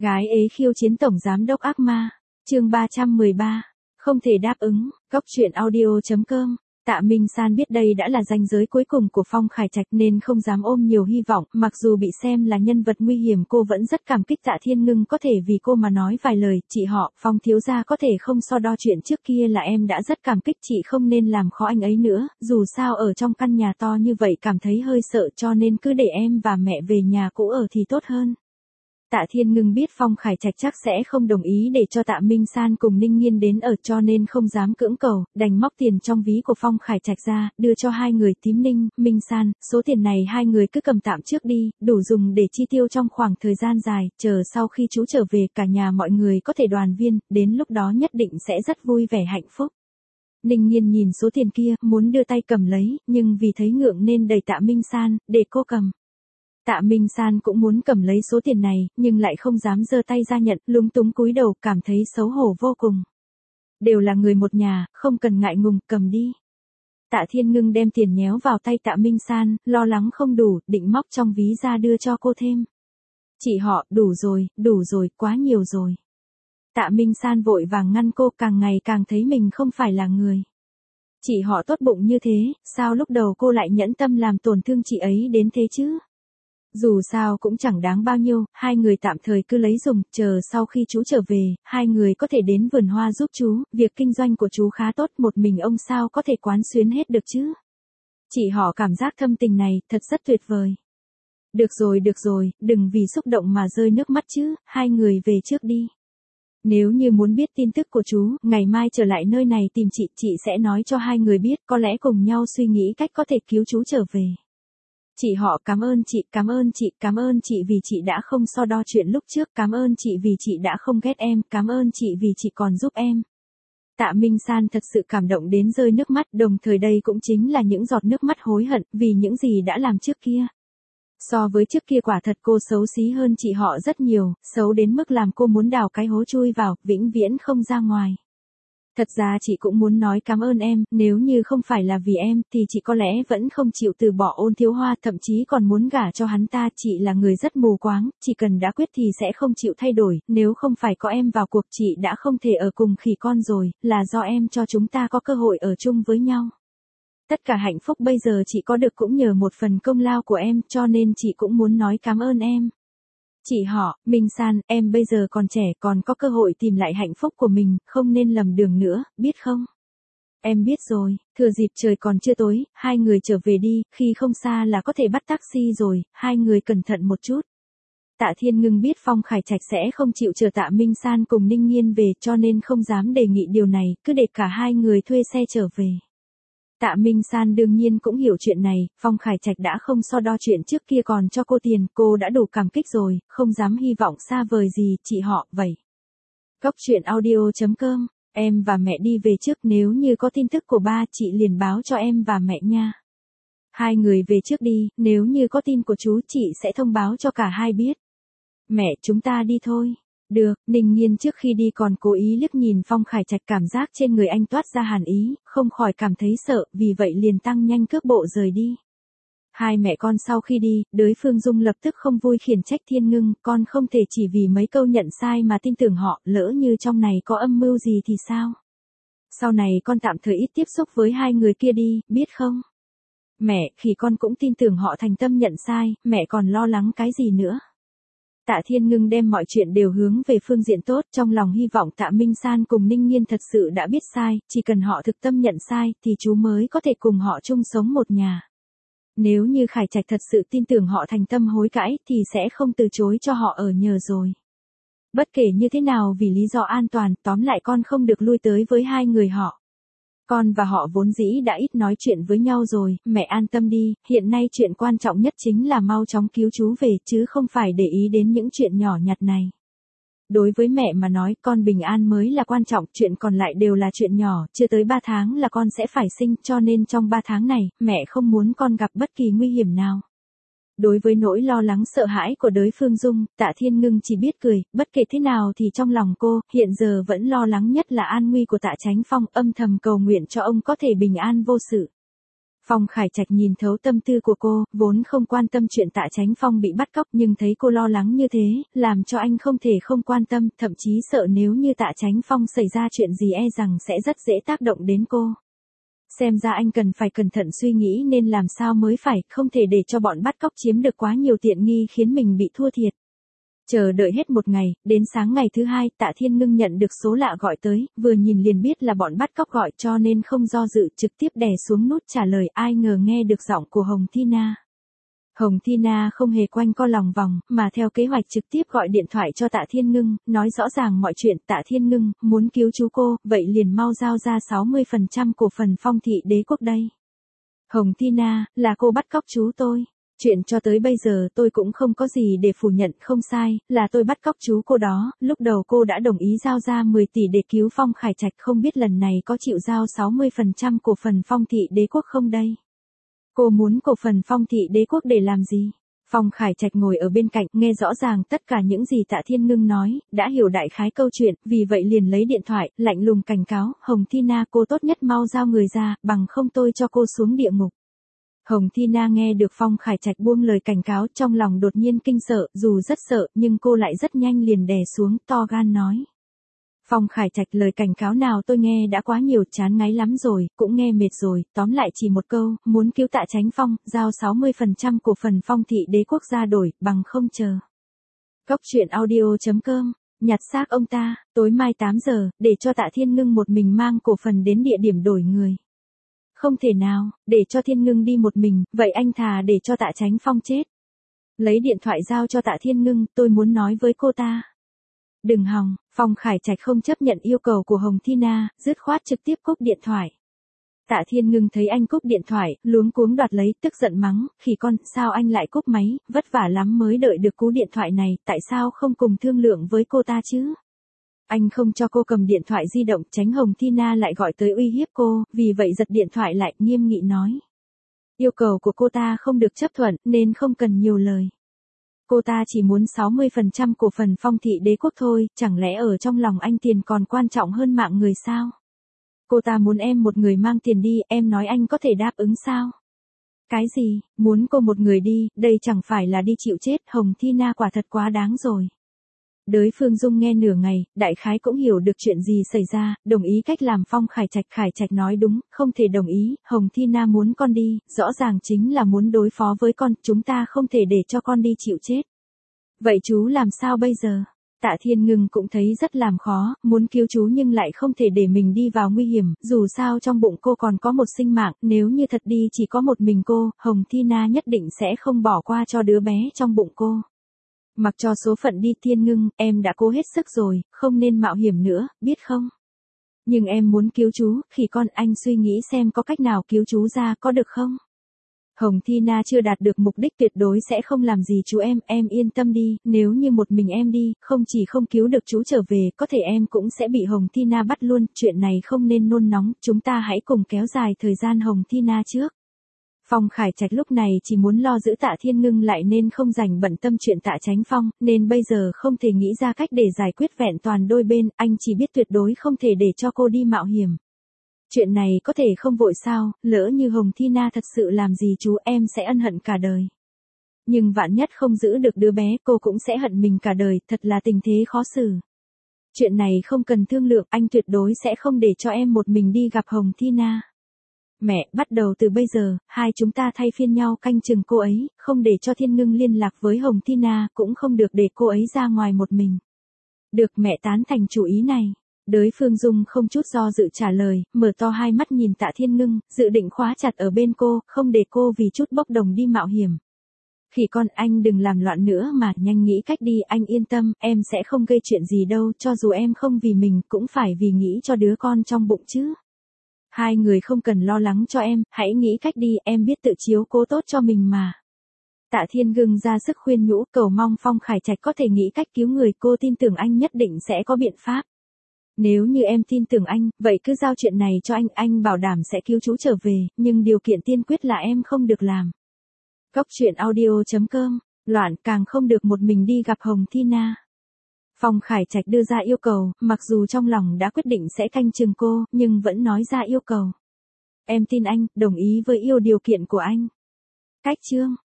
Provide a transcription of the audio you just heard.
Gái ế khiêu chiến tổng giám đốc ác ma. Chương 313. Không thể đáp ứng. Góc truyện audio.com. Tạ Minh San biết đây đã là ranh giới cuối cùng của Phong Khải Trạch nên không dám ôm nhiều hy vọng, mặc dù bị xem là nhân vật nguy hiểm cô vẫn rất cảm kích Tạ Thiên Ngưng có thể vì cô mà nói vài lời, chị họ, Phong thiếu gia có thể không so đo chuyện trước kia là em đã rất cảm kích chị không nên làm khó anh ấy nữa, dù sao ở trong căn nhà to như vậy cảm thấy hơi sợ cho nên cứ để em và mẹ về nhà cũ ở thì tốt hơn. Tạ Thiên Ngưng biết Phong Khải Trạch chắc sẽ không đồng ý để cho Tạ Minh San cùng Ninh Nghiên đến ở cho nên không dám cưỡng cầu, đành móc tiền trong ví của Phong Khải Trạch ra, đưa cho hai người Tím Ninh, Minh San, số tiền này hai người cứ cầm tạm trước đi, đủ dùng để chi tiêu trong khoảng thời gian dài, chờ sau khi chú trở về cả nhà mọi người có thể đoàn viên, đến lúc đó nhất định sẽ rất vui vẻ hạnh phúc. Ninh Nghiên nhìn số tiền kia, muốn đưa tay cầm lấy, nhưng vì thấy ngượng nên đẩy Tạ Minh San, để cô cầm. Tạ Minh San cũng muốn cầm lấy số tiền này, nhưng lại không dám giơ tay ra nhận, lúng túng cúi đầu, cảm thấy xấu hổ vô cùng. Đều là người một nhà, không cần ngại ngùng, cầm đi. Tạ Thiên Ngưng đem tiền nhéo vào tay Tạ Minh San, lo lắng không đủ, định móc trong ví ra đưa cho cô thêm. Chị họ, đủ rồi, quá nhiều rồi. Tạ Minh San vội vàng ngăn cô, càng ngày càng thấy mình không phải là người. Chị họ tốt bụng như thế, sao lúc đầu cô lại nhẫn tâm làm tổn thương chị ấy đến thế chứ? Dù sao cũng chẳng đáng bao nhiêu, hai người tạm thời cứ lấy dùng, chờ sau khi chú trở về, hai người có thể đến vườn hoa giúp chú, việc kinh doanh của chú khá tốt, một mình ông sao có thể quán xuyến hết được chứ. Chị họ cảm giác thâm tình này, thật rất tuyệt vời. Được rồi, đừng vì xúc động mà rơi nước mắt chứ, hai người về trước đi. Nếu như muốn biết tin tức của chú, ngày mai trở lại nơi này tìm chị sẽ nói cho hai người biết, có lẽ cùng nhau suy nghĩ cách có thể cứu chú trở về. Chị họ cảm ơn chị vì chị đã không so đo chuyện lúc trước, cảm ơn chị vì chị đã không ghét em, cảm ơn chị vì chị còn giúp em. Tạ Minh San thật sự cảm động đến rơi nước mắt, đồng thời đây cũng chính là những giọt nước mắt hối hận vì những gì đã làm trước kia. So với trước kia quả thật cô xấu xí hơn chị họ rất nhiều, xấu đến mức làm cô muốn đào cái hố chui vào, vĩnh viễn không ra ngoài. Thật ra chị cũng muốn nói cảm ơn em, nếu như không phải là vì em, thì chị có lẽ vẫn không chịu từ bỏ Ôn Thiếu Hoa, thậm chí còn muốn gả cho hắn ta, chị là người rất mù quáng, chỉ cần đã quyết thì sẽ không chịu thay đổi, nếu không phải có em vào cuộc chị đã không thể ở cùng khỉ con rồi, là do em cho chúng ta có cơ hội ở chung với nhau. Tất cả hạnh phúc bây giờ chị có được cũng nhờ một phần công lao của em, cho nên chị cũng muốn nói cảm ơn em. Chị họ, Minh San, em bây giờ còn trẻ, còn có cơ hội tìm lại hạnh phúc của mình, không nên lầm đường nữa, biết không? Em biết rồi, thừa dịp trời còn chưa tối, hai người trở về đi, khi không xa là có thể bắt taxi rồi, hai người cẩn thận một chút. Tạ Thiên Ngưng biết Phong Khải Trạch sẽ không chịu chờ Tạ Minh San cùng Ninh Nghiên về cho nên không dám đề nghị điều này, cứ để cả hai người thuê xe trở về. Tạ Minh San đương nhiên cũng hiểu chuyện này, Phong Khải Trạch đã không so đo chuyện trước kia còn cho cô tiền, cô đã đủ cảm kích rồi, không dám hy vọng xa vời gì, chị họ, vậy. Góc truyện audio.com, em và mẹ đi về trước, nếu như có tin tức của ba chị liền báo cho em và mẹ nha. Hai người về trước đi, nếu như có tin của chú chị sẽ thông báo cho cả hai biết. Mẹ, chúng ta đi thôi. Được, Ninh Nghiên trước khi đi còn cố ý liếc nhìn Phong Khải Trạch, cảm giác trên người anh toát ra hàn ý, không khỏi cảm thấy sợ, vì vậy liền tăng nhanh cước bộ rời đi. Hai mẹ con sau khi đi, Đới Phương Dung lập tức không vui khiển trách Thiên Ngưng, con không thể chỉ vì mấy câu nhận sai mà tin tưởng họ, lỡ như trong này có âm mưu gì thì sao? Sau này con tạm thời ít tiếp xúc với hai người kia đi, biết không? Mẹ, khi con cũng tin tưởng họ thành tâm nhận sai, mẹ còn lo lắng cái gì nữa? Tạ Thiên Ngưng đem mọi chuyện đều hướng về phương diện tốt, trong lòng hy vọng Tạ Minh San cùng Ninh Nghiên thật sự đã biết sai, chỉ cần họ thực tâm nhận sai, thì chú mới có thể cùng họ chung sống một nhà. Nếu như Khải Trạch thật sự tin tưởng họ thành tâm hối cãi, thì sẽ không từ chối cho họ ở nhờ rồi. Bất kể như thế nào vì lý do an toàn, tóm lại con không được lui tới với hai người họ. Con và họ vốn dĩ đã ít nói chuyện với nhau rồi, mẹ an tâm đi, hiện nay chuyện quan trọng nhất chính là mau chóng cứu chú về chứ không phải để ý đến những chuyện nhỏ nhặt này. Đối với mẹ mà nói, con bình an mới là quan trọng, chuyện còn lại đều là chuyện nhỏ, chưa tới 3 tháng là con sẽ phải sinh, cho nên trong 3 tháng này, mẹ không muốn con gặp bất kỳ nguy hiểm nào. Đối với nỗi lo lắng sợ hãi của Đới Phương Dung, Tạ Thiên Ngưng chỉ biết cười, bất kể thế nào thì trong lòng cô, hiện giờ vẫn lo lắng nhất là an nguy của Tạ Chánh Phong, âm thầm cầu nguyện cho ông có thể bình an vô sự. Phong Khải Trạch nhìn thấu tâm tư của cô, vốn không quan tâm chuyện Tạ Chánh Phong bị bắt cóc nhưng thấy cô lo lắng như thế, làm cho anh không thể không quan tâm, thậm chí sợ nếu như Tạ Chánh Phong xảy ra chuyện gì e rằng sẽ rất dễ tác động đến cô. Xem ra anh cần phải cẩn thận suy nghĩ nên làm sao mới phải, không thể để cho bọn bắt cóc chiếm được quá nhiều tiện nghi khiến mình bị thua thiệt. Chờ đợi hết một ngày, đến sáng ngày thứ hai, Tạ Thiên Ngưng nhận được số lạ gọi tới, vừa nhìn liền biết là bọn bắt cóc gọi cho nên không do dự trực tiếp đè xuống nút trả lời, ai ngờ nghe được giọng của Hồng Thi Na. Hồng Thi Na không hề quanh co lòng vòng, mà theo kế hoạch trực tiếp gọi điện thoại cho Tạ Thiên Ngưng, nói rõ ràng mọi chuyện. Tạ Thiên Ngưng, muốn cứu chú cô, vậy liền mau giao ra 60% cổ phần Phong Thị Đế Quốc đây. Hồng Thi Na, là cô bắt cóc chú tôi. Chuyện cho tới bây giờ tôi cũng không có gì để phủ nhận, không sai, là tôi bắt cóc chú cô đó, lúc đầu cô đã đồng ý giao ra 10 tỷ để cứu Phong Khải Trạch, không biết lần này có chịu giao 60% cổ phần Phong Thị Đế Quốc không đây? Cô muốn cổ phần Phong Thị Đế Quốc để làm gì? Phong Khải Trạch ngồi ở bên cạnh, nghe rõ ràng tất cả những gì Tạ Thiên Ngưng nói, đã hiểu đại khái câu chuyện, vì vậy liền lấy điện thoại, lạnh lùng cảnh cáo, Hồng Thi Na, cô tốt nhất mau giao người ra, bằng không tôi cho cô xuống địa ngục. Hồng Thi Na nghe được Phong Khải Trạch buông lời cảnh cáo, trong lòng đột nhiên kinh sợ, dù rất sợ, nhưng cô lại rất nhanh liền đè xuống, to gan nói. Phong Khải Trạch, lời cảnh cáo nào tôi nghe đã quá nhiều, chán ngấy lắm rồi, cũng nghe mệt rồi, tóm lại chỉ một câu, muốn cứu Tạ Chánh Phong, giao 60% cổ phần Phong Thị Đế Quốc ra đổi, bằng không chờ. Cốc truyện audio.com, nhặt xác ông ta, tối mai 8 giờ, để cho Tạ Thiên Ngưng một mình mang cổ phần đến địa điểm đổi người. Không thể nào, để cho Thiên Ngưng đi một mình, vậy anh thà để cho Tạ Chánh Phong chết. Lấy điện thoại giao cho Tạ Thiên Ngưng, tôi muốn nói với cô ta. Đừng hòng, Phong Khải Trạch không chấp nhận yêu cầu của Hồng Thi Na, dứt khoát trực tiếp cúp điện thoại. Tạ Thiên Ngưng thấy anh cúp điện thoại, luống cuống đoạt lấy, tức giận mắng, khỉ con, sao anh lại cúp máy, vất vả lắm mới đợi được cú điện thoại này, tại sao không cùng thương lượng với cô ta chứ? Anh không cho cô cầm điện thoại di động, tránh Hồng Thi Na lại gọi tới uy hiếp cô, vì vậy giật điện thoại lại, nghiêm nghị nói. Yêu cầu của cô ta không được chấp thuận, nên không cần nhiều lời. Cô ta chỉ muốn 60% cổ phần Phong Thị Đế Quốc thôi, chẳng lẽ ở trong lòng anh tiền còn quan trọng hơn mạng người sao? Cô ta muốn em một người mang tiền đi, em nói anh có thể đáp ứng sao? Cái gì, muốn cô một người đi, đây chẳng phải là đi chịu chết, Hồng Thi Na quả thật quá đáng rồi. Đới Phương Dung nghe nửa ngày, đại khái cũng hiểu được chuyện gì xảy ra, đồng ý cách làm Phong Khải Trạch nói đúng, không thể đồng ý, Hồng Thi Na muốn con đi, rõ ràng chính là muốn đối phó với con, chúng ta không thể để cho con đi chịu chết. Vậy chú làm sao bây giờ? Tạ Thiên Ngưng cũng thấy rất làm khó, muốn cứu chú nhưng lại không thể để mình đi vào nguy hiểm, dù sao trong bụng cô còn có một sinh mạng, nếu như thật đi chỉ có một mình cô, Hồng Thi Na nhất định sẽ không bỏ qua cho đứa bé trong bụng cô. Mặc cho số phận đi, Thiên Ngưng, em đã cố hết sức rồi, không nên mạo hiểm nữa, biết không? Nhưng em muốn cứu chú, khỉ con, anh suy nghĩ xem có cách nào cứu chú ra, có được không? Hồng Thi Na chưa đạt được mục đích tuyệt đối sẽ không làm gì chú em yên tâm đi, nếu như một mình em đi, không chỉ không cứu được chú trở về, có thể em cũng sẽ bị Hồng Thi Na bắt luôn, chuyện này không nên nôn nóng, chúng ta hãy cùng kéo dài thời gian Hồng Thi Na trước. Phong Khải Trạch lúc này chỉ muốn lo giữ Tạ Thiên Ngưng lại nên không dành bận tâm chuyện Tạ Chánh Phong, nên bây giờ không thể nghĩ ra cách để giải quyết vẹn toàn đôi bên, anh chỉ biết tuyệt đối không thể để cho cô đi mạo hiểm. Chuyện này có thể không vội sao, lỡ như Hồng Thi Na thật sự làm gì chú em sẽ ân hận cả đời. Nhưng vạn nhất không giữ được đứa bé cô cũng sẽ hận mình cả đời, thật là tình thế khó xử. Chuyện này không cần thương lượng, anh tuyệt đối sẽ không để cho em một mình đi gặp Hồng Thi Na. Mẹ, bắt đầu từ bây giờ, hai chúng ta thay phiên nhau canh chừng cô ấy, không để cho Thiên Ngưng liên lạc với Hồng Thi Na, cũng không được để cô ấy ra ngoài một mình. Được, mẹ tán thành chủ ý này. Đới Phương Dung không chút do dự trả lời, mở to hai mắt nhìn Tạ Thiên Ngưng, dự định khóa chặt ở bên cô, không để cô vì chút bốc đồng đi mạo hiểm. Khỉ con, anh đừng làm loạn nữa mà, nhanh nghĩ cách đi, anh yên tâm, em sẽ không gây chuyện gì đâu, cho dù em không vì mình, cũng phải vì nghĩ cho đứa con trong bụng chứ. Hai người không cần lo lắng cho em, hãy nghĩ cách đi, em biết tự chiếu cố tốt cho mình mà. Tạ Thiên Ngưng ra sức khuyên nhủ, cầu mong Phong Khải Trạch có thể nghĩ cách cứu người, cô tin tưởng anh nhất định sẽ có biện pháp. Nếu như em tin tưởng anh, vậy cứ giao chuyện này cho anh bảo đảm sẽ cứu chú trở về, nhưng điều kiện tiên quyết là em không được làm. Cốc truyện audio.com, loạn, càng không được một mình đi gặp Hồng Thi Na. Phong Khải Trạch đưa ra yêu cầu, mặc dù trong lòng đã quyết định sẽ canh chừng cô, nhưng vẫn nói ra yêu cầu. Em tin anh, đồng ý với yêu điều kiện của anh. Cách chương